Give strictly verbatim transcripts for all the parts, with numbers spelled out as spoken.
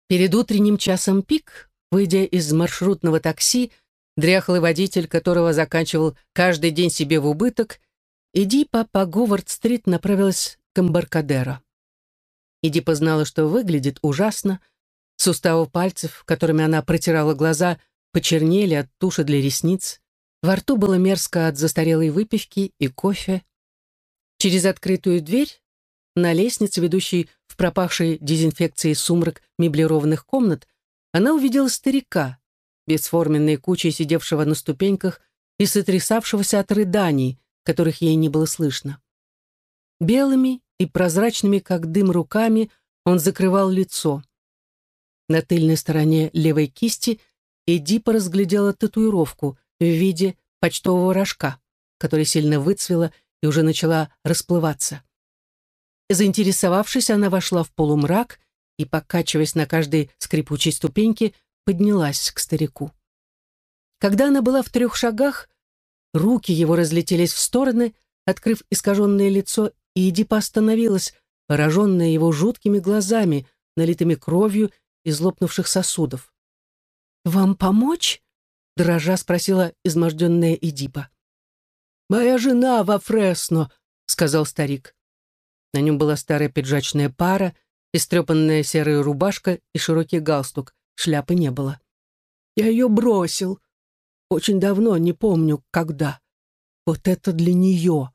Перед утренним часом пик, выйдя из маршрутного такси, дряхлый водитель, которого заканчивал каждый день себе в убыток, Эдипа по Говард-стрит направилась к Эмбаркадеро. Эдипа знала, что выглядит ужасно. Суставы пальцев, которыми она протирала глаза, почернели от туши для ресниц. Во рту было мерзко от застарелой выпивки и кофе. Через открытую дверь на лестнице, ведущей в пропахший дезинфекцией сумрак меблированных комнат, она увидела старика, бесформенной кучей сидевшего на ступеньках и сотрясавшегося от рыданий, которых ей не было слышно. Белыми и прозрачными, как дым, руками он закрывал лицо. На тыльной стороне левой кисти Эдипа разглядела татуировку в виде почтового рожка, которая сильно выцвела и уже начала расплываться. Заинтересовавшись, она вошла в полумрак и, покачиваясь на каждой скрипучей ступеньке, поднялась к старику. Когда она была в трех шагах, руки его разлетелись в стороны, открыв искаженное лицо, и Эдипа остановилась, пораженная его жуткими глазами, налитыми кровью из лопнувших сосудов. «Вам помочь?» — дрожа спросила изможденная Эдипа. «Моя жена во Фресно», — сказал старик. На нем была старая пиджачная пара, истрепанная серая рубашка и широкий галстук. Шляпы не было. «Я ее бросил. Очень давно, не помню, когда. Вот это для нее».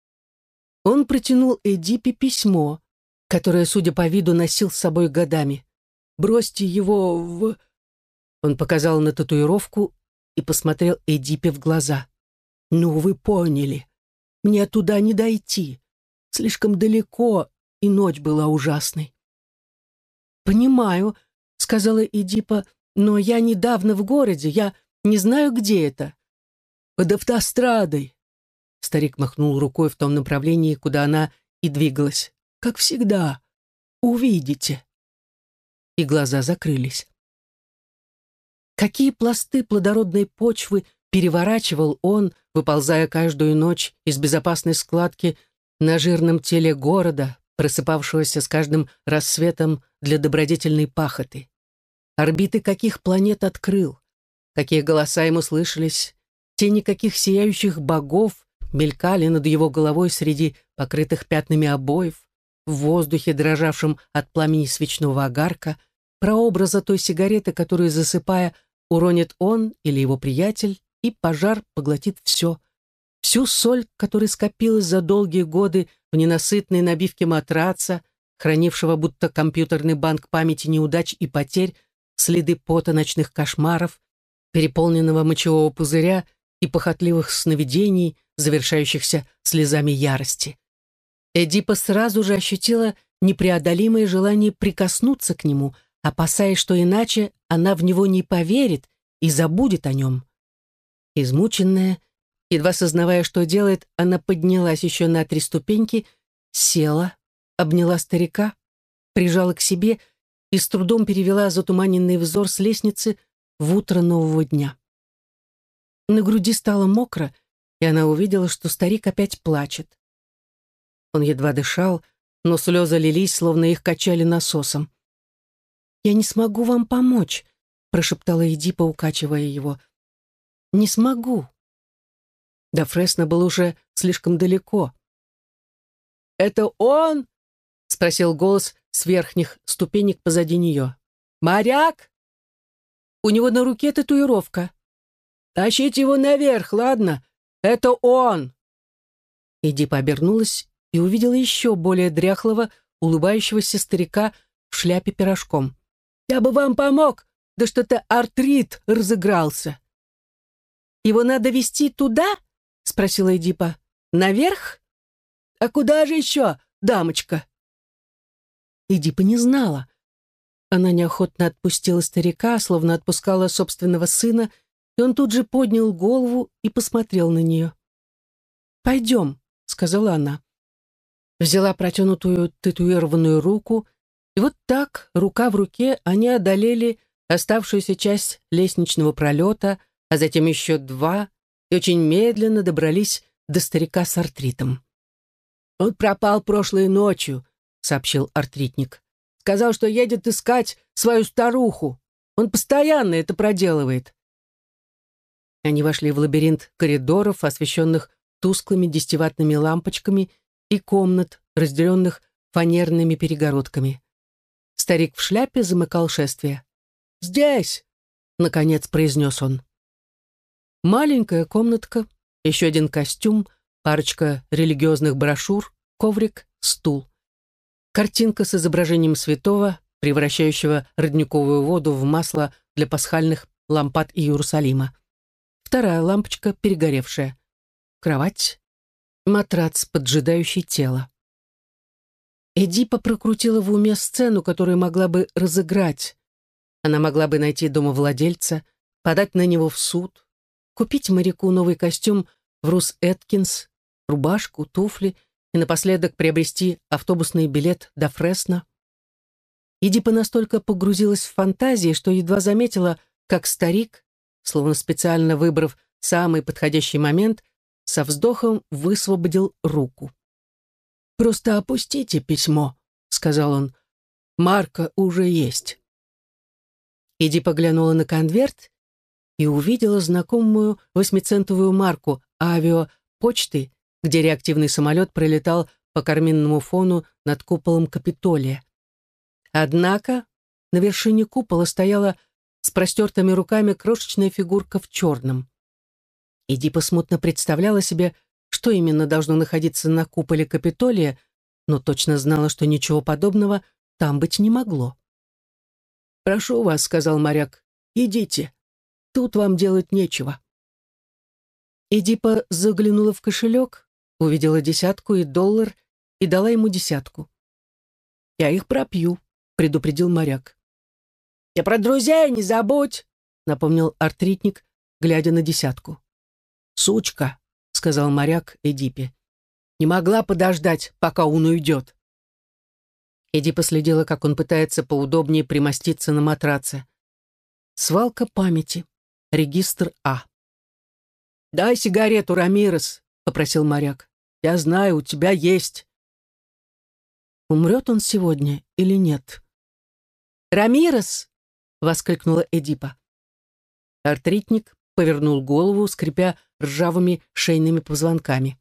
Он протянул Эдипе письмо, которое, судя по виду, носил с собой годами. «Бросьте его в...» Он показал на татуировку и посмотрел Эдипе в глаза. «Ну, вы поняли. Мне туда не дойти. Слишком далеко, и ночь была ужасной». «Понимаю», — сказала Эдипа, «но я недавно в городе, я не знаю, где это». «Под автострадой». Старик махнул рукой в том направлении, куда она и двигалась. «Как всегда. Увидите». И глаза закрылись. Какие пласты плодородной почвы переворачивал он, выползая каждую ночь из безопасной складки на жирном теле города, просыпавшегося с каждым рассветом для добродетельной пахоты. Орбиты каких планет открыл, какие голоса ему слышались, тени каких сияющих богов мелькали над его головой среди покрытых пятнами обоев, в воздухе, дрожавшем от пламени свечного огарка, прообраза той сигареты, которую, засыпая, уронит он или его приятель, и пожар поглотит все, всю соль, которая скопилась за долгие годы в ненасытной набивке матраца, хранившего будто компьютерный банк памяти неудач и потерь, следы пота ночных кошмаров, переполненного мочевого пузыря и похотливых сновидений, завершающихся слезами ярости. Эдипа сразу же ощутила непреодолимое желание прикоснуться к нему, опасаясь, что иначе она в него не поверит и забудет о нем. Измученная, едва сознавая, что делает, она поднялась еще на три ступеньки, села, обняла старика, прижала к себе и с трудом перевела затуманенный взор с лестницы в утро нового дня. На груди стало мокро, и она увидела, что старик опять плачет. Он едва дышал, но слезы лились, словно их качали насосом. «Я не смогу вам помочь», — прошептала Эдипа, укачивая его. «Не смогу». До Фресно было уже слишком далеко. «Это он?» — спросил голос с верхних ступенек позади нее. «Моряк?» «У него на руке татуировка». «Тащите его наверх, ладно? Это он!» Эдипа обернулась и увидела еще более дряхлого, улыбающегося старика в шляпе пирожком. «Я бы вам помог, да что-то артрит разыгрался». «Его надо везти туда?» — спросила Эдипа. «Наверх? А куда же еще, дамочка?» Эдипа не знала. Она неохотно отпустила старика, словно отпускала собственного сына, и он тут же поднял голову и посмотрел на нее. «Пойдем», — сказала она. Взяла протянутую татуированную руку, и вот так, рука в руке, они одолели оставшуюся часть лестничного пролета, а затем еще два, и очень медленно добрались до старика с артритом. «Он пропал прошлой ночью», — сообщил артритник. Сказал, что едет искать свою старуху. Он постоянно это проделывает». Они вошли в лабиринт коридоров, освещенных тусклыми десятиваттными лампочками, и комнат, разделенных фанерными перегородками. Старик в шляпе замыкал шествие. «Здесь!» — наконец произнес он. Маленькая комнатка, еще один костюм, парочка религиозных брошюр, коврик, стул. Картинка с изображением святого, превращающего родниковую воду в масло для пасхальных лампад Иерусалима. Вторая лампочка, перегоревшая. Кровать, матрац, поджидающий тело. Эдипа прокрутила в уме сцену, которую могла бы разыграть. Она могла бы найти домовладельца, подать на него в суд, купить моряку новый костюм в Рус Эткинс, рубашку, туфли и напоследок приобрести автобусный билет до Фресно. Эдипа настолько погрузилась в фантазии, что едва заметила, как старик, словно специально выбрав самый подходящий момент, со вздохом высвободил руку. «Просто опустите письмо», — сказал он. «Марка уже есть». Эдипа глянула на конверт и увидела знакомую восьмицентовую марку авиапочты, где реактивный самолет пролетал по карминному фону над куполом Капитолия. Однако на вершине купола стояла с простертыми руками крошечная фигурка в черном. Эдипа смутно представляла себе, что именно должно находиться на куполе Капитолия, но точно знала, что ничего подобного там быть не могло. «Прошу вас», — сказал моряк, — «идите. Тут вам делать нечего». Эдипа заглянула в кошелек, увидела десятку и доллар и дала ему десятку. «Я их пропью», — предупредил моряк. «Я про друзей не забудь», — напомнил артритник, глядя на десятку. «Сучка», — сказал моряк Эдипе, — «не могла подождать, пока он уйдет». Эдипа следила, как он пытается поудобнее примоститься на матраце. Свалка памяти. Регистр А. «Дай сигарету, Рамирес», — попросил моряк. «Я знаю, у тебя есть». Умрет он сегодня или нет? «Рамирес!» — воскликнула Эдипа. Артритник повернул голову, скрипя ржавыми шейными позвонками.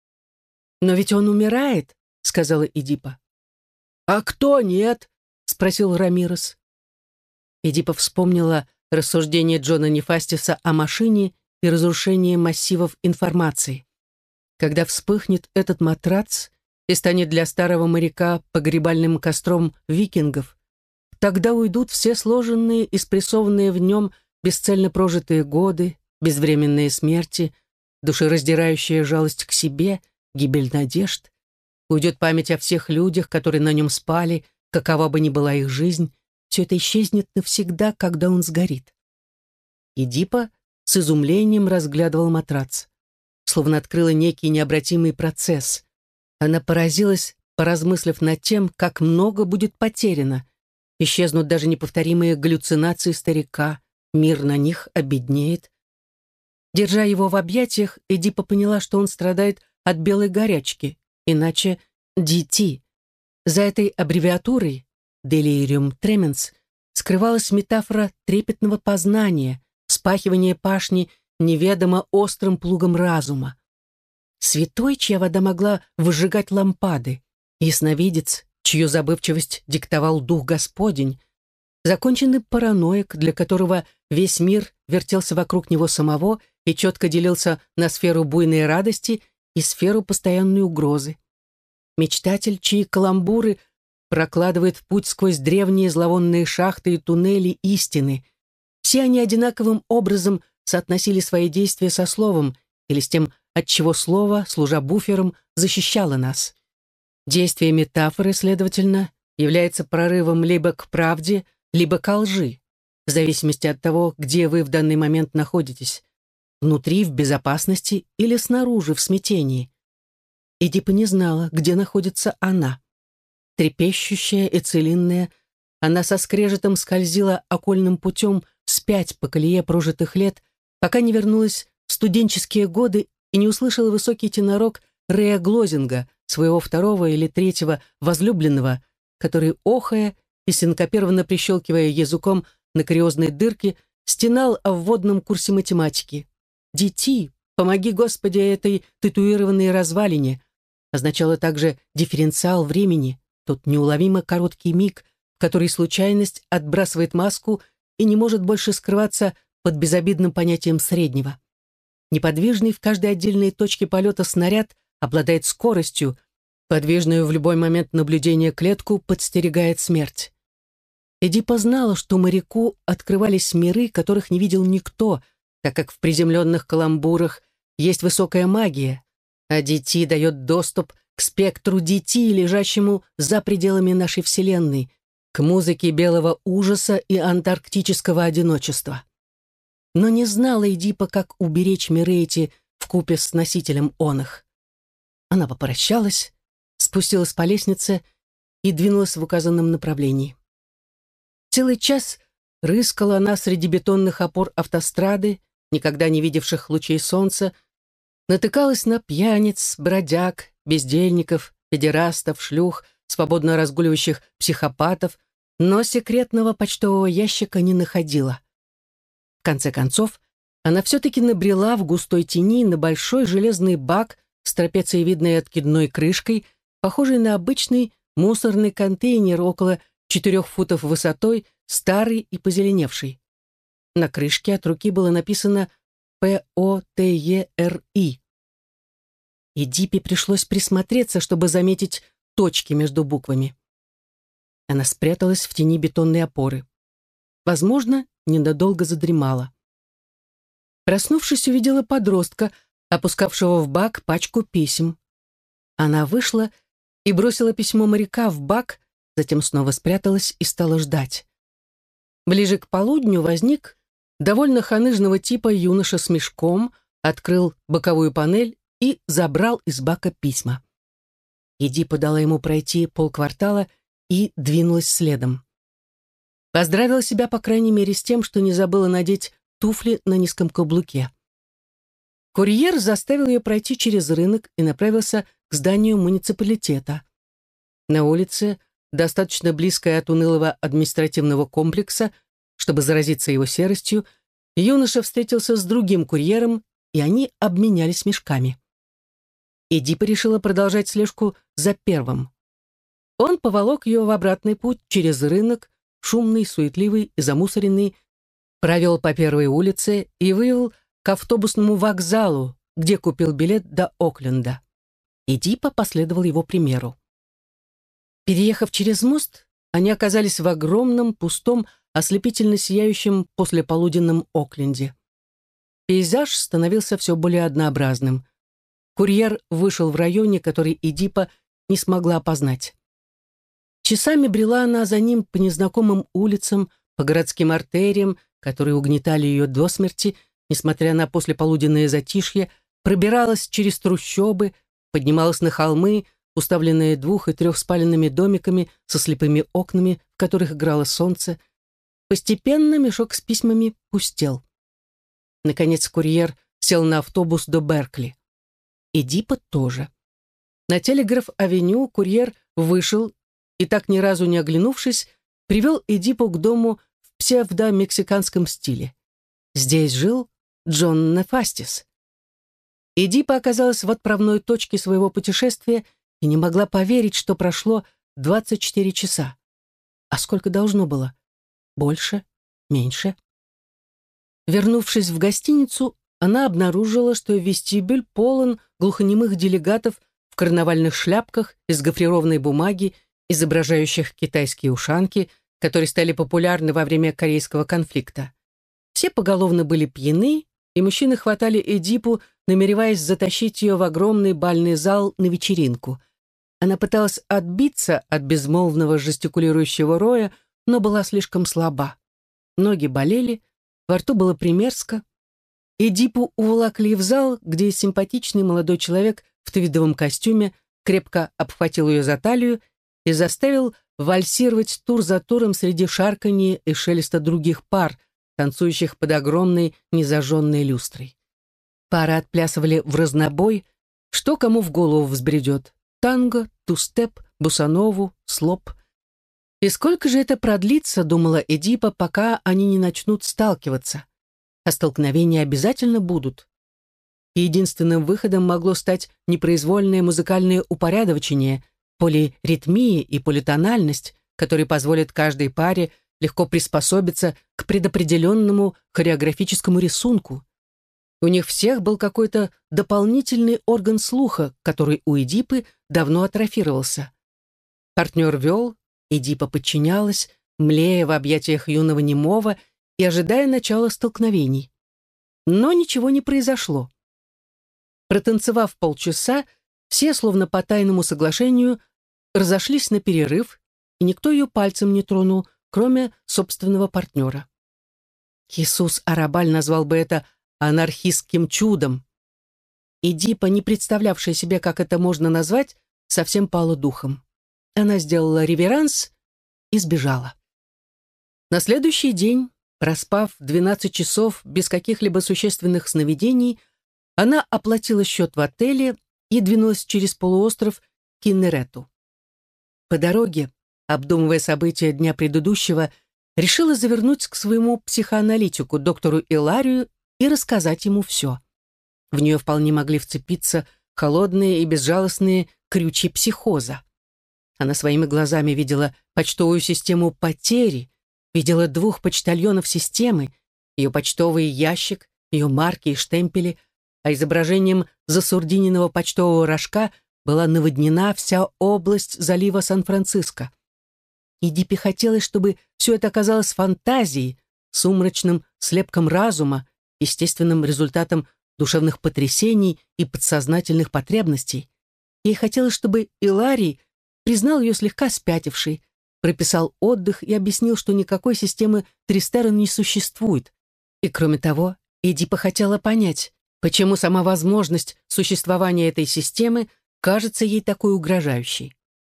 «Но ведь он умирает», — сказала Эдипа. «А кто нет?» — спросил Рамирес. Эдипа вспомнила рассуждение Джона Нефастиса о машине и разрушении массивов информации. Когда вспыхнет этот матрац и станет для старого моряка погребальным костром викингов, тогда уйдут все сложенные и спрессованные в нем бесцельно прожитые годы, безвременные смерти, душераздирающая жалость к себе, гибель надежд. Уйдет память о всех людях, которые на нем спали, какова бы ни была их жизнь. Все это исчезнет навсегда, когда он сгорит. Эдипа с изумлением разглядывала матрац, словно открыла некий необратимый процесс. Она поразилась, поразмыслив над тем, как много будет потеряно. Исчезнут даже неповторимые галлюцинации старика, мир на них обеднеет. Держа его в объятиях, Эдипа поняла, что он страдает от белой горячки, иначе ди ти. За этой аббревиатурой Delirium Tremens скрывалась метафора трепетного познания, вспахивания пашни неведомо острым плугом разума. Святой, чья вода могла выжигать лампады, ясновидец, чью забывчивость диктовал Дух Господень, законченный параноик, для которого весь мир вертелся вокруг него самого и четко делился на сферу буйной радости и сферу постоянной угрозы. Мечтатель, чьи каламбуры прокладывает путь сквозь древние зловонные шахты и туннели истины. Все они одинаковым образом соотносили свои действия со словом или с тем, от чего слово, служа буфером, защищало нас. Действие метафоры, следовательно, является прорывом либо к правде, либо ко лжи, в зависимости от того, где вы в данный момент находитесь, внутри, в безопасности или снаружи, в смятении. Эдипа не знала, где находится она. Трепещущая и целинная, она со скрежетом скользила окольным путем вспять по колее прожитых лет, пока не вернулась в студенческие годы и не услышала высокий тенорок Рея Глозинга, своего второго или третьего возлюбленного, который, охая и, синкопированно прищелкивая языком на кариозной дырке, стенал о вводном курсе математики. «Дети, помоги, Господи, этой татуированной развалине» означало также дифференциал времени, тот неуловимо короткий миг, в который случайность отбрасывает маску и не может больше скрываться под безобидным понятием среднего. Неподвижный в каждой отдельной точке полета снаряд обладает скоростью, подвижную в любой момент наблюдения клетку подстерегает смерть. Эдипа знала, что моряку открывались миры, которых не видел никто, так как в приземленных каламбурах есть высокая магия, а Дети дает доступ к спектру Дети, лежащему за пределами нашей Вселенной, к музыке белого ужаса и антарктического одиночества. Но не знала Эдипа, как уберечь миры эти вкупе с носителем оных. Она попрощалась, спустилась по лестнице и двинулась в указанном направлении. Целый час рыскала она среди бетонных опор автострады, никогда не видевших лучей солнца, натыкалась на пьяниц, бродяг, бездельников, педерастов, шлюх, свободно разгуливающих психопатов, но секретного почтового ящика не находила. В конце концов, она все-таки набрела в густой тени на большой железный бак с трапециевидной откидной крышкой, похожий на обычный мусорный контейнер около четырех футов высотой, старый и позеленевший. На крышке от руки было написано П О Т Е Р И. Эдипе пришлось присмотреться, чтобы заметить точки между буквами. Она спряталась в тени бетонной опоры. Возможно, ненадолго задремала. Проснувшись, увидела подростка, опускавшего в бак пачку писем. Она вышла и бросила письмо моряка в бак, затем снова спряталась и стала ждать. Ближе к полудню возник довольно ханыжного типа юноша с мешком, открыл боковую панель и забрал из бака письма. Эдипа дала ему пройти полквартала и двинулась следом. Поздравила себя, по крайней мере, с тем, что не забыла надеть туфли на низком каблуке. Курьер заставил ее пройти через рынок и направился к зданию муниципалитета. На улице, достаточно близкой от унылого административного комплекса, чтобы заразиться его серостью, юноша встретился с другим курьером, и они обменялись мешками. Эдипа решила продолжать слежку за первым. Он поволок ее в обратный путь через рынок, шумный, суетливый и замусоренный, провел по первой улице и вывел к автобусному вокзалу, где купил билет до Окленда. Эдипа последовал его примеру. Переехав через мост, они оказались в огромном, пустом, ослепительно сияющем послеполуденном Окленде. Пейзаж становился все более однообразным. Курьер вышел в районе, который Эдипа не смогла опознать. Часами брела она за ним по незнакомым улицам, по городским артериям, которые угнетали ее до смерти, несмотря на послеполуденное затишье, пробиралась через трущобы, поднималась на холмы, уставленные двух- и трехспаленными домиками со слепыми окнами, в которых играло солнце. Постепенно мешок с письмами пустел. Наконец курьер сел на автобус до Беркли. Эдипа тоже. На Телеграф-авеню курьер вышел и, так ни разу не оглянувшись, привел Эдипу к дому в псевдо-мексиканском стиле. Здесь жил Джон Нефастис. Эдипа оказалась в отправной точке своего путешествия и не могла поверить, что прошло двадцать четыре часа. А сколько должно было? Больше? Меньше? Вернувшись в гостиницу, она обнаружила, что вестибюль полон глухонемых делегатов в карнавальных шляпках из гофрированной бумаги, изображающих китайские ушанки, которые стали популярны во время корейского конфликта. Все поголовно были пьяны, и мужчины хватали Эдипу, намереваясь затащить ее в огромный бальный зал на вечеринку. Она пыталась отбиться от безмолвного жестикулирующего роя, но была слишком слаба. Ноги болели, во рту было примерзко. Эдипу уволокли в зал, где симпатичный молодой человек в твидовом костюме крепко обхватил ее за талию и заставил вальсировать тур за туром среди шарканья и шелеста других пар, танцующих под огромной незажженной люстрой. Пары отплясывали в разнобой, что кому в голову взбредет: танго, тустеп, босанову, слоп. И сколько же это продлится, думала Эдипа, пока они не начнут сталкиваться. А столкновения обязательно будут. И единственным выходом могло стать непроизвольное музыкальное упорядочение, полиритмия и политональность, которые позволят каждой паре легко приспособиться к предопределенному хореографическому рисунку. У них всех был какой-то дополнительный орган слуха, который у Эдипы давно атрофировался. Партнер вел, Эдипа подчинялась, млея в объятиях юного немого и ожидая начала столкновений. Но ничего не произошло. Протанцевав полчаса, все, словно по тайному соглашению, разошлись на перерыв, и никто ее пальцем не тронул, кроме собственного партнера. Хисус Арабаль назвал бы это анархистским чудом. Эдипа, не представлявшая себе, как это можно назвать, совсем пала духом. Она сделала реверанс и сбежала. На следующий день, проспав двенадцать часов без каких-либо существенных сновидений, она оплатила счет в отеле и двинулась через полуостров к Киннерету. По дороге, обдумывая события дня предыдущего, решила завернуть к своему психоаналитику, доктору Иларию, и рассказать ему все. В нее вполне могли вцепиться холодные и безжалостные крючья психоза. Она своими глазами видела почтовую систему потери, видела двух почтальонов системы, ее почтовый ящик, ее марки и штемпели, а изображением засурдиненного почтового рожка была наводнена вся область залива Сан-Франциско. Эдипе хотелось, чтобы все это оказалось фантазией, сумрачным слепком разума, естественным результатом душевных потрясений и подсознательных потребностей. Ей хотелось, чтобы Иларий признал ее слегка спятившей, прописал отдых и объяснил, что никакой системы Тристера не существует. И кроме того, Эдипа хотела понять, почему сама возможность существования этой системы кажется ей такой угрожающей.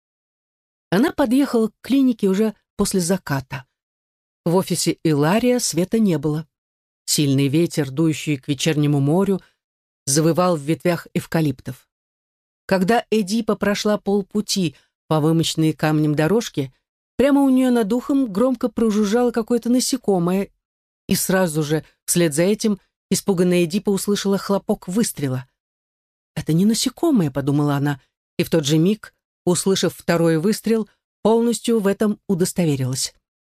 Она подъехала к клинике уже после заката. В офисе Илария света не было. Сильный ветер, дующий к вечернему морю, завывал в ветвях эвкалиптов. Когда Эдипа прошла полпути по вымощенной камнем дорожке, прямо у нее над ухом громко прожужжало какое-то насекомое, и сразу же, вслед за этим, испуганная Эдипа услышала хлопок выстрела. «Это не насекомое», — подумала она, и в тот же миг, услышав второй выстрел, полностью в этом удостоверилась.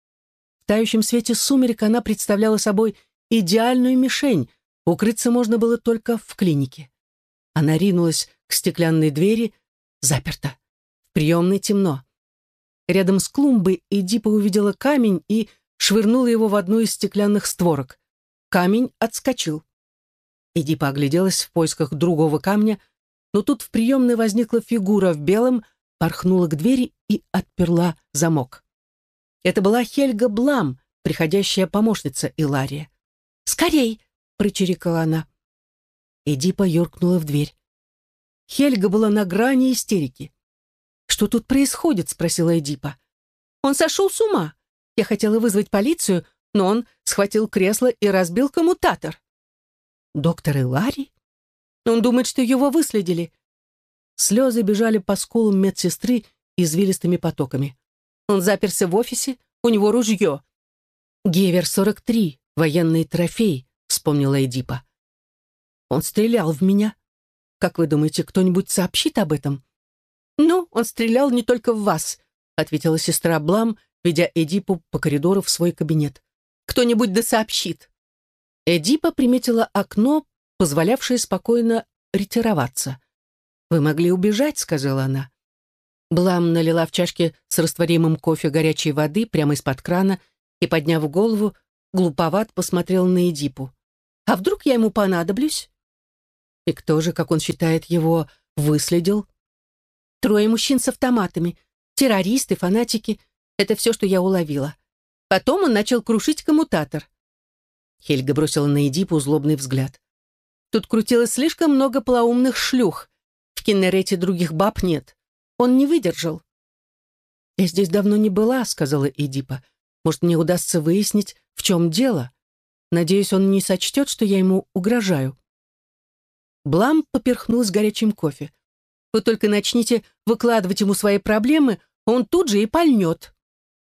В тающем свете сумерек она представляла собой идеальную мишень, укрыться можно было только в клинике. Она ринулась к стеклянной двери, заперта. В приемной темно. Рядом с клумбой Эдипа увидела камень и швырнула его в одну из стеклянных створок. Камень отскочил. Эдипа огляделась в поисках другого камня, но тут в приемной возникла фигура в белом, порхнула к двери и отперла замок. Это была Хельга Блам, приходящая помощница Илария. «Скорей!» — прочирикала она. Эдипа юркнула в дверь. Хельга была на грани истерики. «Что тут происходит?» — спросила Эдипа. «Он сошел с ума. Я хотела вызвать полицию, но он схватил кресло и разбил коммутатор». «Доктор Иларий? Он думает, что его выследили». Слезы бежали по скулам медсестры извилистыми потоками. «Он заперся в офисе, у него ружье». «Гевер сорок три, военный трофей», — вспомнила Эдипа. «Он стрелял в меня. Как вы думаете, кто-нибудь сообщит об этом?» «Ну, он стрелял не только в вас», — ответила сестра Блам, ведя Эдипу по коридору в свой кабинет. «Кто-нибудь да сообщит». Эдипа приметила окно, позволявшее спокойно ретироваться. «Вы могли убежать», — сказала она. Блам налила в чашке с растворимым кофе горячей воды прямо из-под крана и, подняв голову, глуповат посмотрел на Эдипу. «А вдруг я ему понадоблюсь?» «И кто же, как он считает, его выследил?» «Трое мужчин с автоматами, террористы, фанатики. Это все, что я уловила. Потом он начал крушить коммутатор». Хельга бросила на Эдипу злобный взгляд. «Тут крутилось слишком много полоумных шлюх. В Киннерете других баб нет. Он не выдержал». «Я здесь давно не была», — сказала Эдипа. «Может, мне удастся выяснить, в чем дело? Надеюсь, он не сочтет, что я ему угрожаю». Блам поперхнулась горячим кофе. «Вы только начните выкладывать ему свои проблемы, он тут же и пальнет».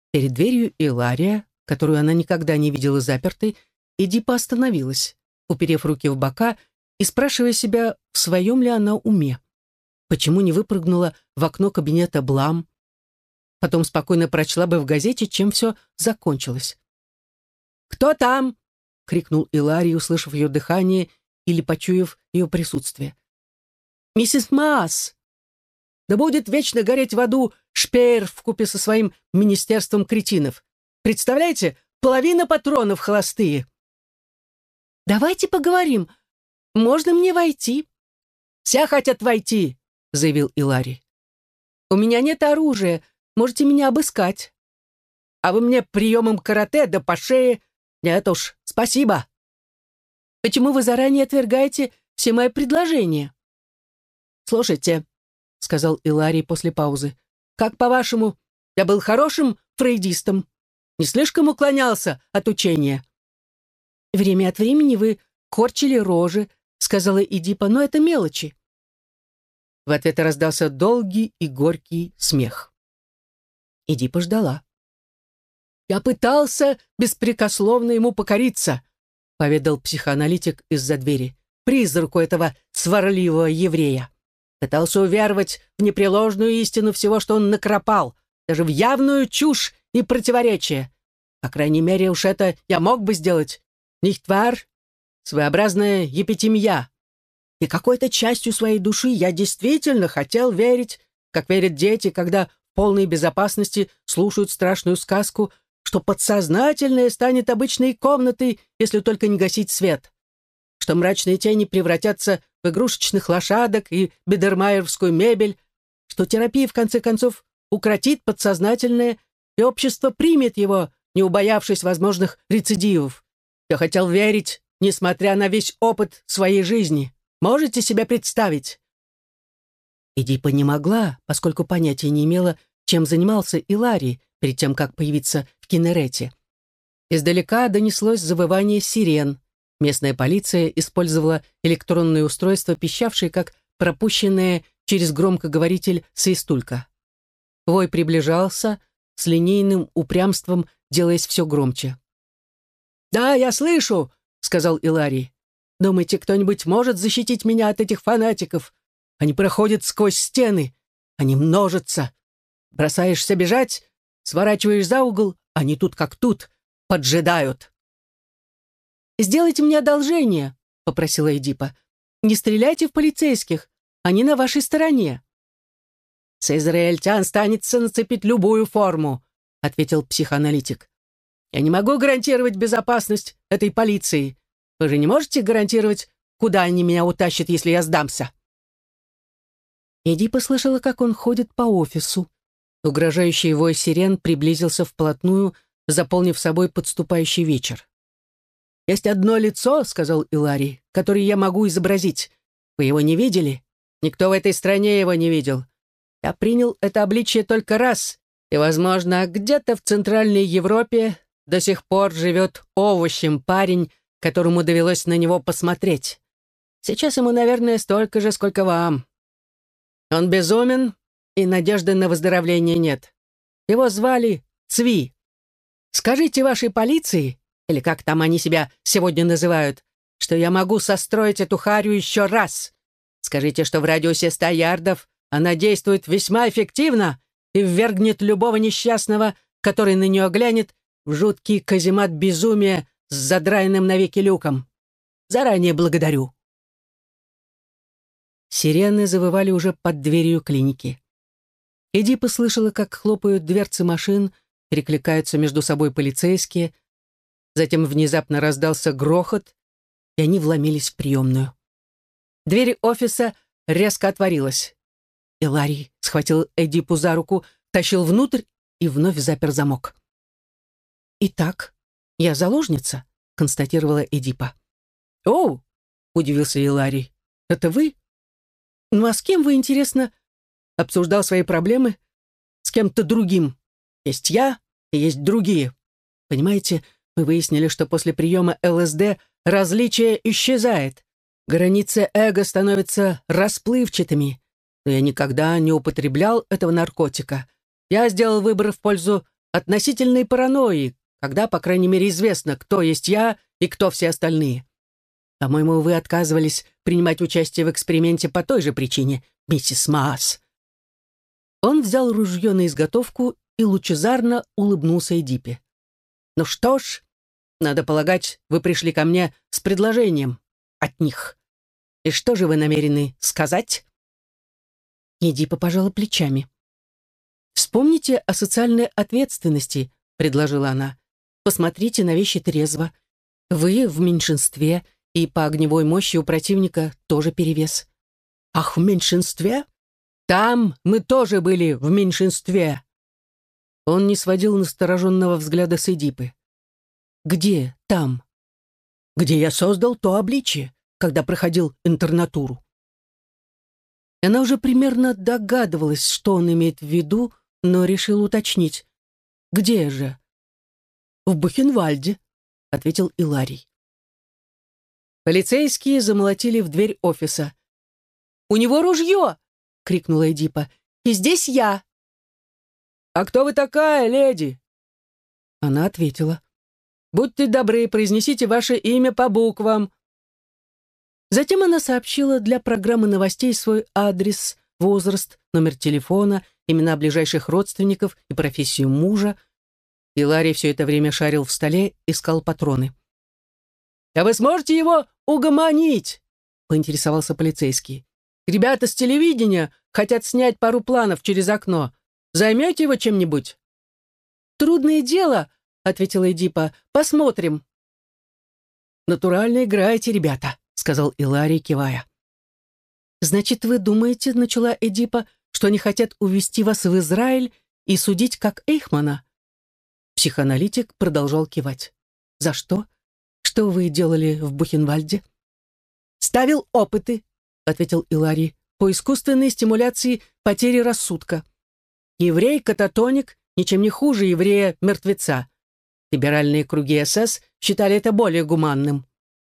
Перед дверью Илария, которую она никогда не видела запертой, Эдипа остановилась, уперев руки в бока и спрашивая себя, в своем ли она уме. Почему не выпрыгнула в окно кабинета Блам? Потом спокойно прочла бы в газете, чем все закончилось. «Кто там?» — крикнул Иларий, услышав ее дыхание или почуяв ее присутствие. «Миссис Маас! Да будет вечно гореть в аду Шпеер вкупе со своим министерством кретинов. Представляете, половина патронов холостые!» «Давайте поговорим. Можно мне войти?» «Все хотят войти», — заявил Иларий. «У меня нет оружия. Можете меня обыскать. А вы мне приемом карате да по шее? Нет уж, спасибо». «Почему вы заранее отвергаете все мои предложения?» «Слушайте», — сказал Иларий после паузы, «как по-вашему, я был хорошим фрейдистом? Не слишком уклонялся от учения?» «Время от времени вы корчили рожи», — сказала Эдипа, «но это мелочи». В ответ раздался долгий и горький смех. Эдипа ждала. «Я пытался беспрекословно ему покориться», — поведал психоаналитик из-за двери, призраку этого сварливого еврея. Пытался уверовать в непреложную истину всего, что он накропал, даже в явную чушь и противоречие. По крайней мере, уж это я мог бы сделать. Нихтвар? Своеобразная епитемья. И какой-то частью своей души я действительно хотел верить, как верят дети, когда в полной безопасности слушают страшную сказку, что подсознательное станет обычной комнатой, если только не гасить свет, что мрачные тени превратятся в игрушечных лошадок и бедермайеровскую мебель, что терапия, в конце концов, укротит подсознательное, и общество примет его, не убоявшись возможных рецидивов. Я хотел верить, несмотря на весь опыт своей жизни. Можете себе представить?» Эдипа не могла, поскольку понятия не имела, чем занимался Иларий перед тем, как появиться в Кинерете. Издалека донеслось завывание сирен. Местная полиция использовала электронное устройство, пищавшее, как пропущенное через громкоговоритель свистулька. Вой приближался, с линейным упрямством делаясь все громче. «Да, я слышу», — сказал Иларий. «Думаете, кто-нибудь может защитить меня от этих фанатиков? Они проходят сквозь стены, они множатся. Бросаешься бежать, сворачиваешь за угол, они тут как тут, поджидают». «Сделайте мне одолжение», — попросила Эдипа. «Не стреляйте в полицейских, они на вашей стороне». «С израильтян станется нацепить любую форму», — ответил психоаналитик. «Я не могу гарантировать безопасность этой полиции. Вы же не можете гарантировать, куда они меня утащат, если я сдамся?» Эдипа слышала, как он ходит по офису. Угрожающий вой сирен приблизился вплотную, заполнив собой подступающий вечер. «Есть одно лицо, — сказал Иларий, — которое я могу изобразить. Вы его не видели? Никто в этой стране его не видел. Я принял это обличие только раз, и, возможно, где-то в Центральной Европе до сих пор живет овощем парень, которому довелось на него посмотреть. Сейчас ему, наверное, столько же, сколько вам. Он безумен, и надежды на выздоровление нет. Его звали Цви. Скажите вашей полиции, или как там они себя сегодня называют, что я могу состроить эту харю еще раз. Скажите, что в радиусе ста ярдов она действует весьма эффективно и ввергнет любого несчастного, который на нее глянет, в жуткий каземат безумия с задраенным навеки люком. Заранее благодарю». Сирены завывали уже под дверью клиники. Эдипа слышала, как хлопают дверцы машин, перекликаются между собой полицейские. Затем внезапно раздался грохот, и они вломились в приемную. Дверь офиса резко отворилась. Иларий схватил Эдипу за руку, тащил внутрь и вновь запер замок. «Итак, я заложница», — констатировала Эдипа. «Оу!» — удивился Иларий. «Это вы? Ну а с кем вы, интересно, обсуждал свои проблемы? С кем-то другим. Есть я и есть другие. Понимаете, мы выяснили, что после приема ЛСД различие исчезает. Границы эго становятся расплывчатыми. Но я никогда не употреблял этого наркотика. Я сделал выбор в пользу относительной паранойи, когда, по крайней мере, известно, кто есть я и кто все остальные. По-моему, вы отказывались принимать участие в эксперименте по той же причине, миссис Маас». Он взял ружье на изготовку и лучезарно улыбнулся Эдипе. «Ну что ж, надо полагать, вы пришли ко мне с предложением от них. И что же вы намерены сказать?» Эдипа пожала плечами. «Вспомните о социальной ответственности», — предложила она. «Посмотрите на вещи трезво. Вы в меньшинстве, и по огневой мощи у противника тоже перевес». «Ах, в меньшинстве? Там мы тоже были в меньшинстве». Он не сводил настороженного взгляда с Эдипы. «Где там?» «Где я создал то обличие, когда проходил интернатуру». Она уже примерно догадывалась, что он имеет в виду, но решила уточнить. «Где же?» «В Бухенвальде», — ответил Иларий. Полицейские замолотили в дверь офиса. «У него ружье!» — крикнула Эдипа. «И здесь я!» «А кто вы такая, леди?» Она ответила. «Будьте добры, произнесите ваше имя по буквам». Затем она сообщила для программы новостей свой адрес, возраст, номер телефона, имена ближайших родственников и профессию мужа. И Ларри все это время шарил в столе, искал патроны. «А вы сможете его угомонить?» — поинтересовался полицейский. «Ребята с телевидения хотят снять пару планов через окно. Займете его чем-нибудь?» «Трудное дело», — ответила Эдипа. «Посмотрим». «Натурально играете, ребята», — сказал Иларий, кивая. «Значит, вы думаете, — начала Эдипа, — что они хотят увезти вас в Израиль и судить как Эйхмана?» Психоаналитик продолжал кивать. «За что? Что вы делали в Бухенвальде?» «Ставил опыты», — ответил Иларий, «по искусственной стимуляции потери рассудка. Еврей-кататоник ничем не хуже еврея-мертвеца. Либеральные круги СС считали это более гуманным».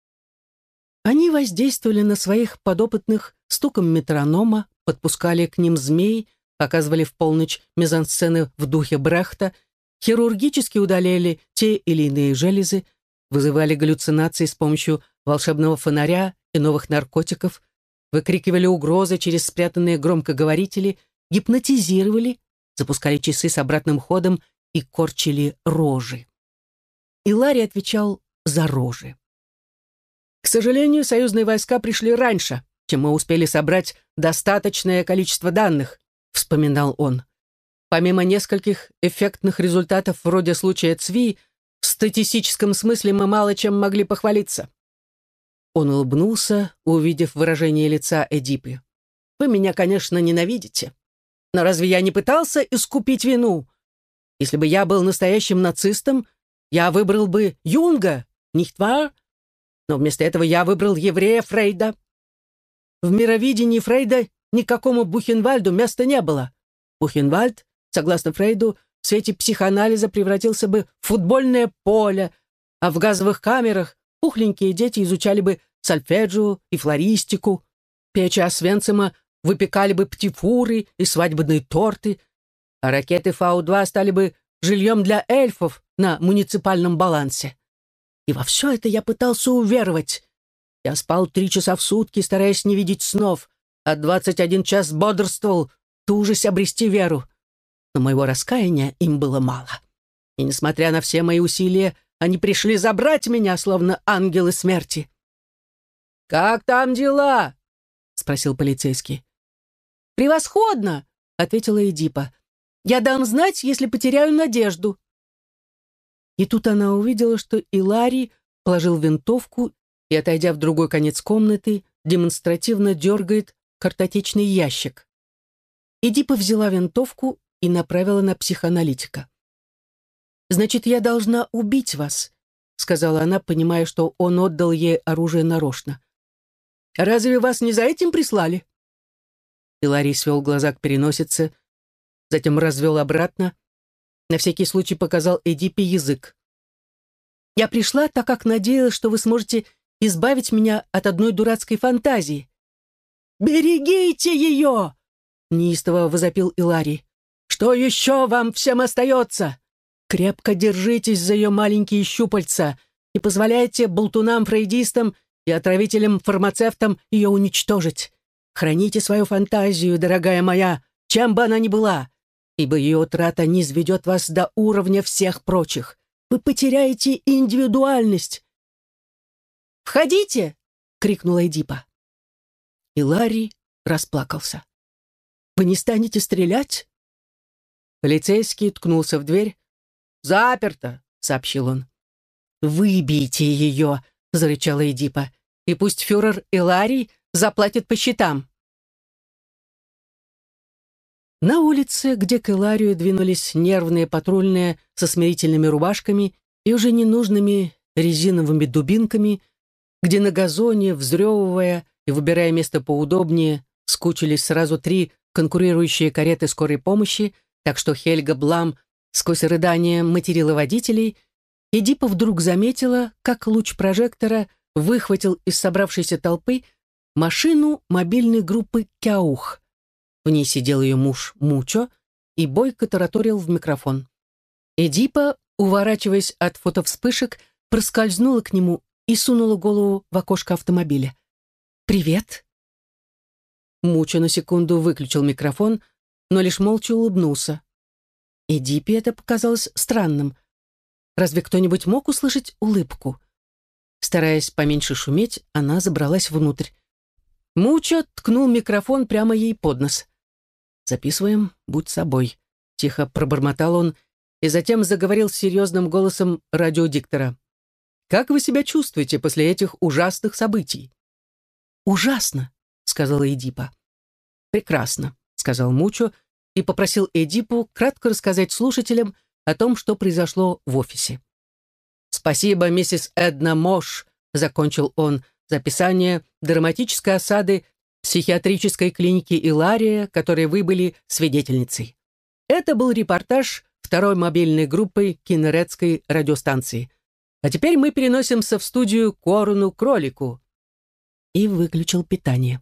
Они воздействовали на своих подопытных стуком метронома, подпускали к ним змей, показывали в полночь мизансцены в духе Брехта, хирургически удаляли те или иные железы, вызывали галлюцинации с помощью волшебного фонаря и новых наркотиков, выкрикивали угрозы через спрятанные громкоговорители, гипнотизировали, запускали часы с обратным ходом и корчили рожи. И Ларри отвечал за рожи. «К сожалению, союзные войска пришли раньше, чем мы успели собрать достаточное количество данных», — вспоминал он. «Помимо нескольких эффектных результатов вроде случая Цви, в статистическом смысле мы мало чем могли похвалиться». Он улыбнулся, увидев выражение лица Эдипы. «Вы меня, конечно, ненавидите. Но разве я не пытался искупить вину? Если бы я был настоящим нацистом, я выбрал бы Юнга, nicht wahr? Но вместо этого я выбрал еврея Фрейда. В мировидении Фрейда никакому Бухенвальду места не было. Бухенвальд, согласно Фрейду, в свете психоанализа превратился бы в футбольное поле, а в газовых камерах пухленькие дети изучали бы сольфеджио и флористику, печи Освенцима выпекали бы птифуры и свадебные торты, а ракеты Фау два стали бы жильем для эльфов на муниципальном балансе. И во все это я пытался уверовать. Я спал три часа в сутки, стараясь не видеть снов, а двадцать один час бодрствовал, тужась обрести веру. Но моего раскаяния им было мало. И, несмотря на все мои усилия, они пришли забрать меня, словно ангелы смерти. «Как там дела?» — спросил полицейский. «Превосходно!» — ответила Эдипа. «Я дам знать, если потеряю надежду». И тут она увидела, что Иларий положил винтовку и, отойдя в другой конец комнаты, демонстративно дергает картотечный ящик. Эдипа взяла винтовку и направила на психоаналитика. «Значит, я должна убить вас», — сказала она, понимая, что он отдал ей оружие нарочно. «Разве вас не за этим прислали?» Иларий свел глаза к переносице, затем развел обратно, на всякий случай показал Эдипе язык. «Я пришла, так как надеялась, что вы сможете избавить меня от одной дурацкой фантазии». «Берегите ее!» — неистово возопил Иларий. «Что еще вам всем остается? Крепко держитесь за ее маленькие щупальца. Не позволяйте болтунам-фрейдистам и отравителям-фармацевтам ее уничтожить. Храните свою фантазию, дорогая моя, чем бы она ни была, ибо ее утрата низведет вас до уровня всех прочих. Вы потеряете индивидуальность. «Входите!» — крикнула Эдипа. И Ларри расплакался. «Вы не станете стрелять?» Полицейский ткнулся в дверь. «Заперто!» — сообщил он. «Выбейте ее!» — зарычала Эдипа. «И пусть фюрер и Ларри заплатят по счетам». На улице, где к Иларию двинулись нервные патрульные со смирительными рубашками и уже ненужными резиновыми дубинками, где на газоне, взрёвывая и выбирая место поудобнее, скучились сразу три конкурирующие кареты скорой помощи, так что Хельга Блам сквозь рыдания материла водителей, Эдипа вдруг заметила, как луч прожектора выхватил из собравшейся толпы машину мобильной группы «Кяух». В ней сидел ее муж Мучо и бойко тараторил в микрофон. Эдипа, уворачиваясь от фотовспышек, проскользнула к нему и сунула голову в окошко автомобиля. «Привет!» Мучо на секунду выключил микрофон, но лишь молча улыбнулся. Эдипе это показалось странным. Разве кто-нибудь мог услышать улыбку? Стараясь поменьше шуметь, она забралась внутрь. Мучо ткнул микрофон прямо ей под нос. «Записываем, будь собой», — тихо пробормотал он и затем заговорил серьезным голосом радиодиктора. «Как вы себя чувствуете после этих ужасных событий?» «Ужасно», — сказала Эдипа. «Прекрасно», — сказал Мучо и попросил Эдипу кратко рассказать слушателям о том, что произошло в офисе. «Спасибо, миссис Эдна Мош», — закончил он, — «за описание драматической осады психиатрической клиники Илария, которой вы были свидетельницей. Это был репортаж второй мобильной группы Кинеретской радиостанции. А теперь мы переносимся в студию к Уоррену Кролику». И выключил питание.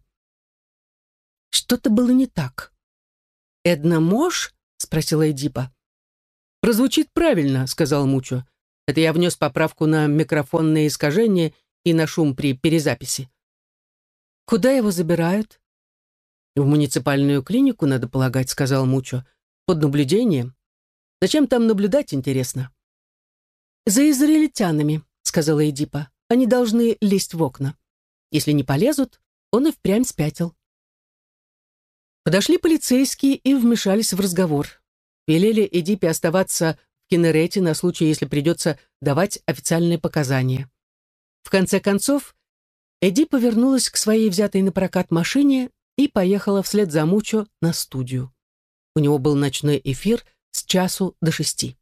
Что-то было не так. «Эдна Мош?» — спросила Эдипа. «Прозвучит правильно», — сказал Мучо. «Это я внес поправку на микрофонные искажения и на шум при перезаписи». «Куда его забирают?» «В муниципальную клинику, надо полагать», — сказал Мучо. «Под наблюдением. Зачем там наблюдать, интересно?» «За израильтянами», — сказала Эдипа. «Они должны лезть в окна. Если не полезут, он и впрямь спятил». Подошли полицейские и вмешались в разговор. Велели Эдипе оставаться в Кинерете на случай, если придется давать официальные показания. В конце концов, Эдипа вернулась к своей взятой на прокат машине и поехала вслед за Мучо на студию. У него был ночной эфир с часу до шести.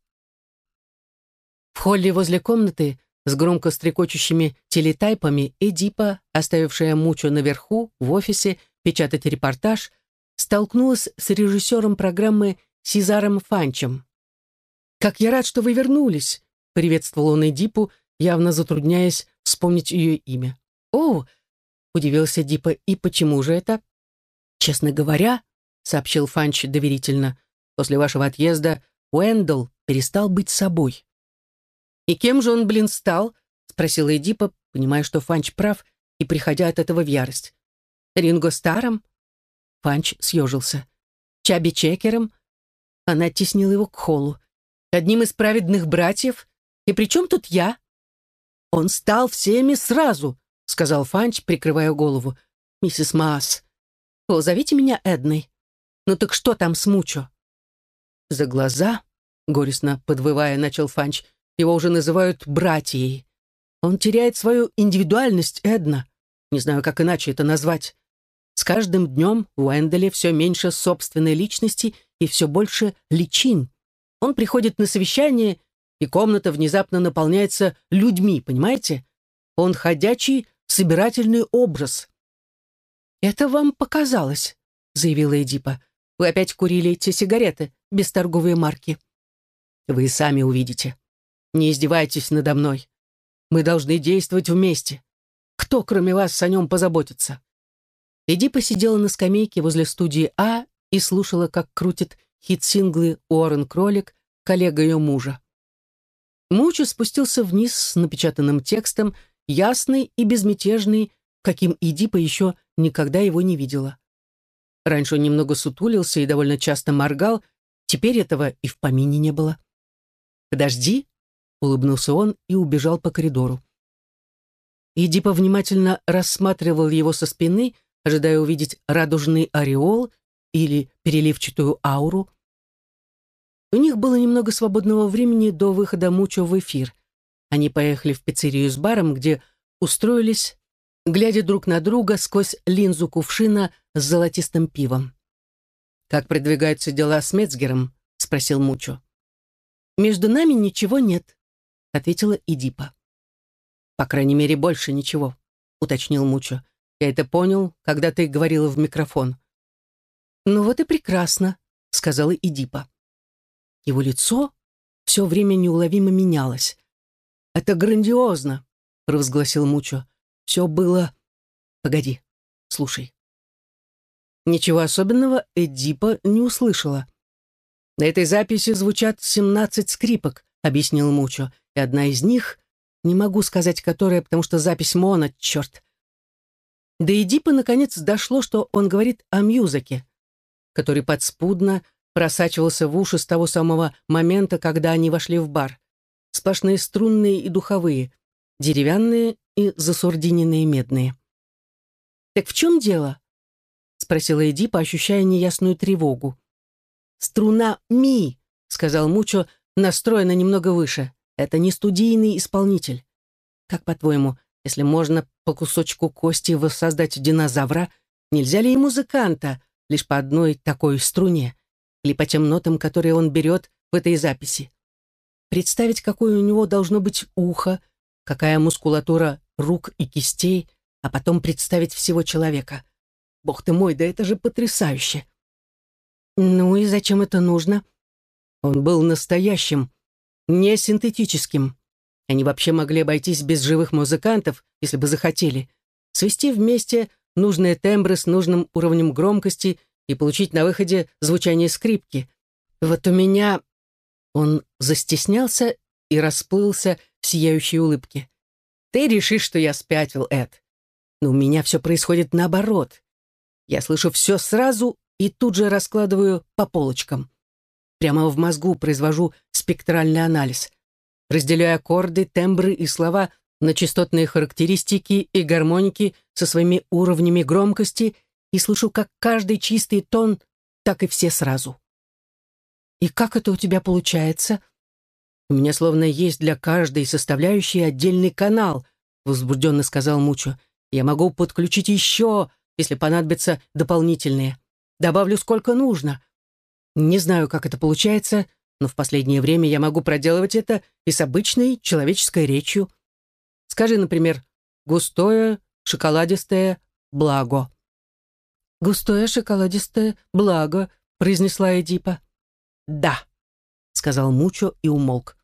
В холле возле комнаты с громко стрекочущими телетайпами Эдипа, оставившая Мучо наверху, в офисе, печатать репортаж, столкнулась с режиссером программы Сезаром Фанчем. «Как я рад, что вы вернулись!» — приветствовал он Эдипу, явно затрудняясь вспомнить ее имя. «О!» — удивился Эдипа. «И почему же это?» «Честно говоря, — сообщил Фанч доверительно, — после вашего отъезда Уэндл перестал быть собой». «И кем же он, блин, стал?» — спросила Эдипа, понимая, что Фанч прав, и приходя от этого в ярость. «Ринго Старом?» Фанч съежился. «Чаби Чекером?» Она оттеснила его к холлу. «Одним из праведных братьев? И при чем тут я?» «Он стал всеми сразу», — сказал Фанч, прикрывая голову. «Миссис Маас, о, зовите меня Эдной. Ну так что там с Мучо?» «За глаза», — горестно подвывая, начал Фанч, — «его уже называют братьей. Он теряет свою индивидуальность, Эдна. Не знаю, как иначе это назвать. С каждым днем в Уэнделе все меньше собственной личности и все больше личин. Он приходит на совещание, и комната внезапно наполняется людьми, понимаете? Он ходячий собирательный образ». «Это вам показалось», — заявила Эдипа. «Вы опять курили эти сигареты без торговой марки». «Вы сами увидите. Не издевайтесь надо мной. Мы должны действовать вместе. Кто, кроме вас, о нем позаботится?» Эдипа сидела на скамейке возле студии А и слушала, как крутит хит-синглы Уоррен Кролик, коллега ее мужа. Мучо спустился вниз с напечатанным текстом, ясный и безмятежный, каким Эдипа еще никогда его не видела. Раньше он немного сутулился и довольно часто моргал, теперь этого и в помине не было. «Подожди», — улыбнулся он и убежал по коридору. Эдипа внимательно рассматривал его со спины, ожидая увидеть радужный ореол или переливчатую ауру. У них было немного свободного времени до выхода Мучо в эфир. Они поехали в пиццерию с баром, где устроились, глядя друг на друга сквозь линзу кувшина с золотистым пивом. «Как продвигаются дела с Мецгером?» — спросил Мучо. «Между нами ничего нет», — ответила Эдипа. «По крайней мере, больше ничего», — уточнил Мучо. «Я это понял, когда ты говорила в микрофон». «Ну вот и прекрасно», — сказала Эдипа. Его лицо все время неуловимо менялось. «Это грандиозно», — провозгласил Мучо. «Все было...» «Погоди, слушай». Ничего особенного Эдипа не услышала. «На этой записи звучат семнадцать скрипок», — объяснил Мучо, «и одна из них, не могу сказать, которая, потому что запись моно, черт». До Эдипа наконец дошло, что он говорит о мьюзике, который подспудно просачивался в уши с того самого момента, когда они вошли в бар. Сплошные струнные и духовые, деревянные и засурдиненные медные. «Так в чем дело?» — спросила Эдипа, ощущая неясную тревогу. «Струна ми», — сказал Мучо, настроена немного выше. «Это не студийный исполнитель. Как, по-твоему, если можно по кусочку кости воссоздать динозавра, нельзя ли и музыканта лишь по одной такой струне? Или по тем нотам, которые он берет в этой записи? Представить, какое у него должно быть ухо, какая мускулатура рук и кистей, а потом представить всего человека. Бог ты мой, да это же потрясающе!» «Ну и зачем это нужно?» Он был настоящим, не синтетическим. Они вообще могли обойтись без живых музыкантов, если бы захотели. Свести вместе нужные тембры с нужным уровнем громкости и получить на выходе звучание скрипки. Вот у меня... Он застеснялся и расплылся в сияющей улыбке. «Ты решишь, что я спятил, Эд. Но у меня все происходит наоборот. Я слышу все сразу и тут же раскладываю по полочкам. Прямо в мозгу произвожу спектральный анализ. Разделяю аккорды, тембры и слова на частотные характеристики и гармоники со своими уровнями громкости и слышу как каждый чистый тон, так и все сразу. И как это у тебя получается? У меня словно есть для каждой составляющей отдельный канал, возбужденно сказал Мучо. Я могу подключить еще, если понадобятся дополнительные. Добавлю сколько нужно. Не знаю, как это получается, но в последнее время я могу проделывать это и с обычной человеческой речью. Скажи, например, густое, шоколадистое благо. «Густое, шоколадистое благо», — произнесла Эдипа. «Да», — сказал Мучо и умолк.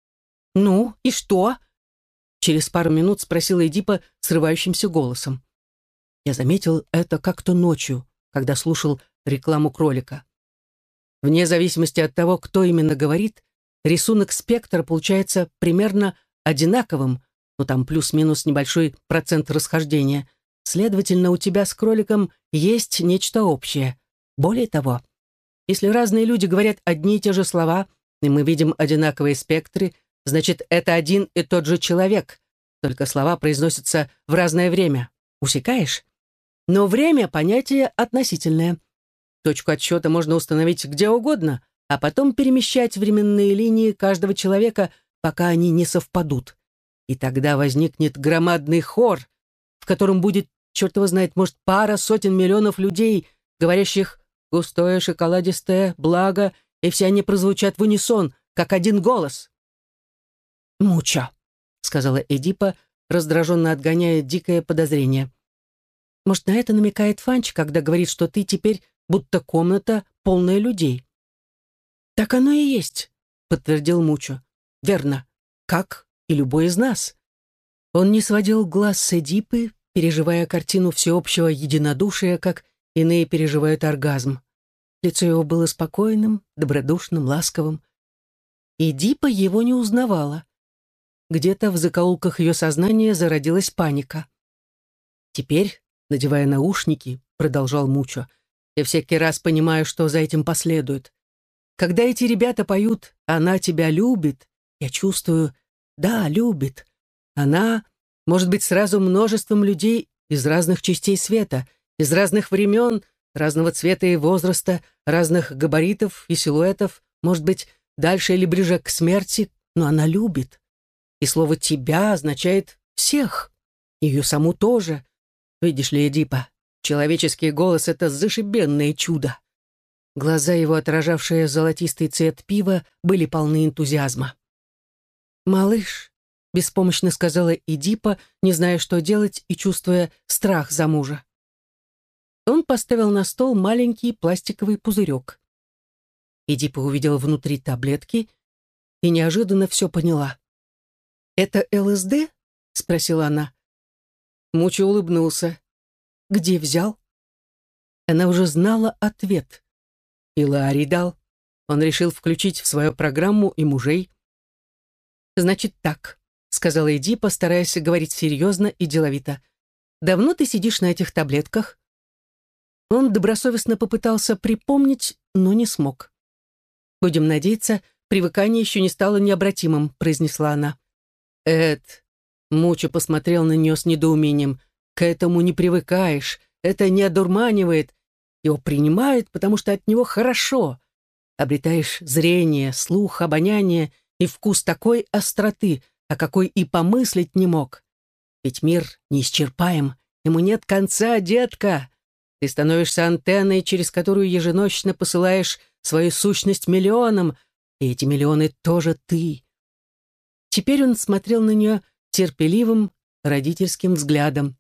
«Ну, и что?» — через пару минут спросила Эдипа срывающимся голосом. Я заметил это как-то ночью, когда слушал рекламу кролика. Вне зависимости от того, кто именно говорит, рисунок спектра получается примерно одинаковым, но там плюс-минус небольшой процент расхождения. Следовательно, у тебя с кроликом есть нечто общее. Более того, если разные люди говорят одни и те же слова, и мы видим одинаковые спектры, значит, это один и тот же человек, только слова произносятся в разное время. Усекаешь? Но время — понятие относительное. Точку отсчета можно установить где угодно, а потом перемещать временные линии каждого человека, пока они не совпадут. И тогда возникнет громадный хор, в котором будет, черт его знает, может, пара сотен миллионов людей, говорящих «густое, шоколадистое, благо», и все они прозвучат в унисон, как один голос. «Мучо», — сказала Эдипа, раздраженно отгоняя дикое подозрение. «Может, на это намекает Фанч, когда говорит, что ты теперь будто комната, полная людей?» «Так оно и есть», — подтвердил Мучо. «Верно, как и любой из нас». Он не сводил глаз с Эдипы, переживая картину всеобщего единодушия, как иные переживают оргазм. Лицо его было спокойным, добродушным, ласковым. Эдипа его не узнавала. где-то в закоулках ее сознания зародилась паника. «Теперь, надевая наушники, — продолжал Мучо, — я всякий раз понимаю, что за этим последует. Когда эти ребята поют «Она тебя любит», я чувствую, да, любит. Она, может быть, сразу множеством людей из разных частей света, из разных времен, разного цвета и возраста, разных габаритов и силуэтов, может быть, дальше или ближе к смерти, но она любит. И слово «тебя» означает «всех», ее саму тоже. Видишь ли, Эдипа, человеческий голос — это зашибенное чудо. Глаза его, отражавшие золотистый цвет пива, были полны энтузиазма. «Малыш», — беспомощно сказала Эдипа, не зная, что делать и чувствуя страх за мужа. Он поставил на стол маленький пластиковый пузырек. Эдипа увидела внутри таблетки и неожиданно все поняла. «Это ЛСД?» — спросила она. Мучо улыбнулся. «Где взял?» Она уже знала ответ. И Ларри дал. Он решил включить в свою программу и мужей. «Значит так», — сказала Эдипа, стараясь говорить серьезно и деловито. «Давно ты сидишь на этих таблетках?» Он добросовестно попытался припомнить, но не смог. «Будем надеяться, привыкание еще не стало необратимым», — произнесла она. «Эд», — Мучо посмотрел на нее с недоумением, «к этому не привыкаешь, это не одурманивает, его принимают, потому что от него хорошо. Обретаешь зрение, слух, обоняние и вкус такой остроты, о какой и помыслить не мог. Ведь мир неисчерпаем, ему нет конца, детка. Ты становишься антенной, через которую еженочно посылаешь свою сущность миллионам, и эти миллионы тоже ты». Теперь он смотрел на нее терпеливым, родительским взглядом.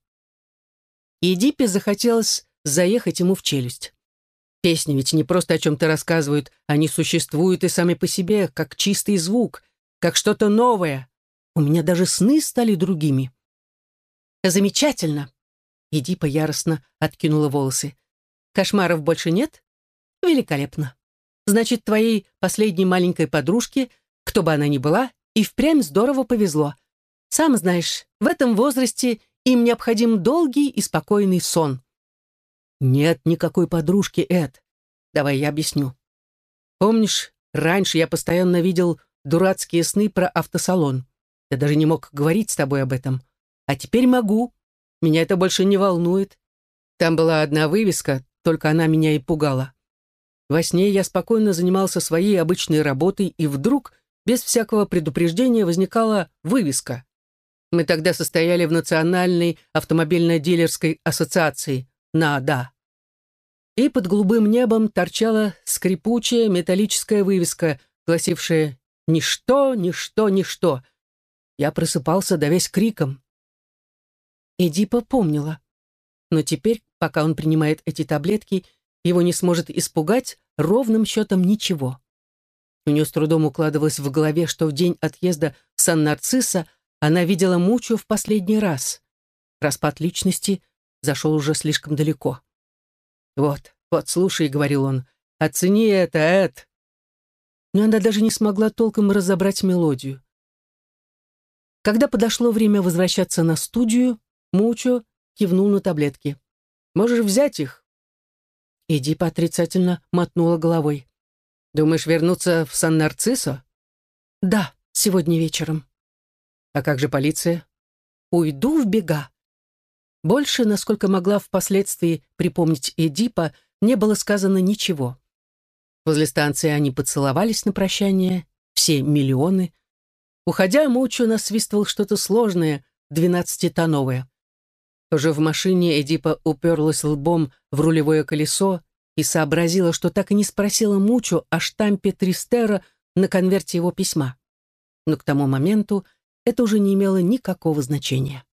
И Эдипе захотелось заехать ему в челюсть. Песни ведь не просто о чем-то рассказывают, они существуют и сами по себе, как чистый звук, как что-то новое. У меня даже сны стали другими. «Замечательно!» Эдипа яростно откинула волосы. «Кошмаров больше нет? Великолепно! Значит, твоей последней маленькой подружке, кто бы она ни была, и впрямь здорово повезло. Сам знаешь, в этом возрасте им необходим долгий и спокойный сон». «Нет никакой подружки, Эд. Давай я объясню. Помнишь, раньше я постоянно видел дурацкие сны про автосалон. Я даже не мог говорить с тобой об этом. А теперь могу. Меня это больше не волнует. Там была одна вывеска, только она меня и пугала. Во сне я спокойно занимался своей обычной работой, и вдруг, без всякого предупреждения, возникала вывеска. Мы тогда состояли в Национальной автомобильно-дилерской ассоциации, НАДА. И под голубым небом торчала скрипучая металлическая вывеска, гласившая «Ничто, ничто, ничто». Я просыпался, давясь криком. Эдипа помнила. Но теперь, пока он принимает эти таблетки, его не сможет испугать ровным счетом ничего. У нее с трудом укладывалось в голове, что в день отъезда в Сан-Нарцисо она видела Мучо в последний раз. Распад личности зашел уже слишком далеко. «Вот, вот, слушай», — говорил он, — «оцени это, Эд». Но она даже не смогла толком разобрать мелодию. Когда подошло время возвращаться на студию, Мучо кивнул на таблетки. «Можешь взять их?» Эдипа отрицательно мотнула головой. «Думаешь вернуться в Сан-Нарцисо?» «Да, сегодня вечером». «А как же полиция?» «Уйду в бега». Больше, насколько могла впоследствии припомнить Эдипа, не было сказано ничего. Возле станции они поцеловались на прощание, все миллионы. Уходя, Мучо насвистывал что-то сложное, двенадцатитоновое. Уже в машине Эдипа уперлась лбом в рулевое колесо и сообразила, что так и не спросила Мучо о штампе Тристера на конверте его письма. Но к тому моменту это уже не имело никакого значения.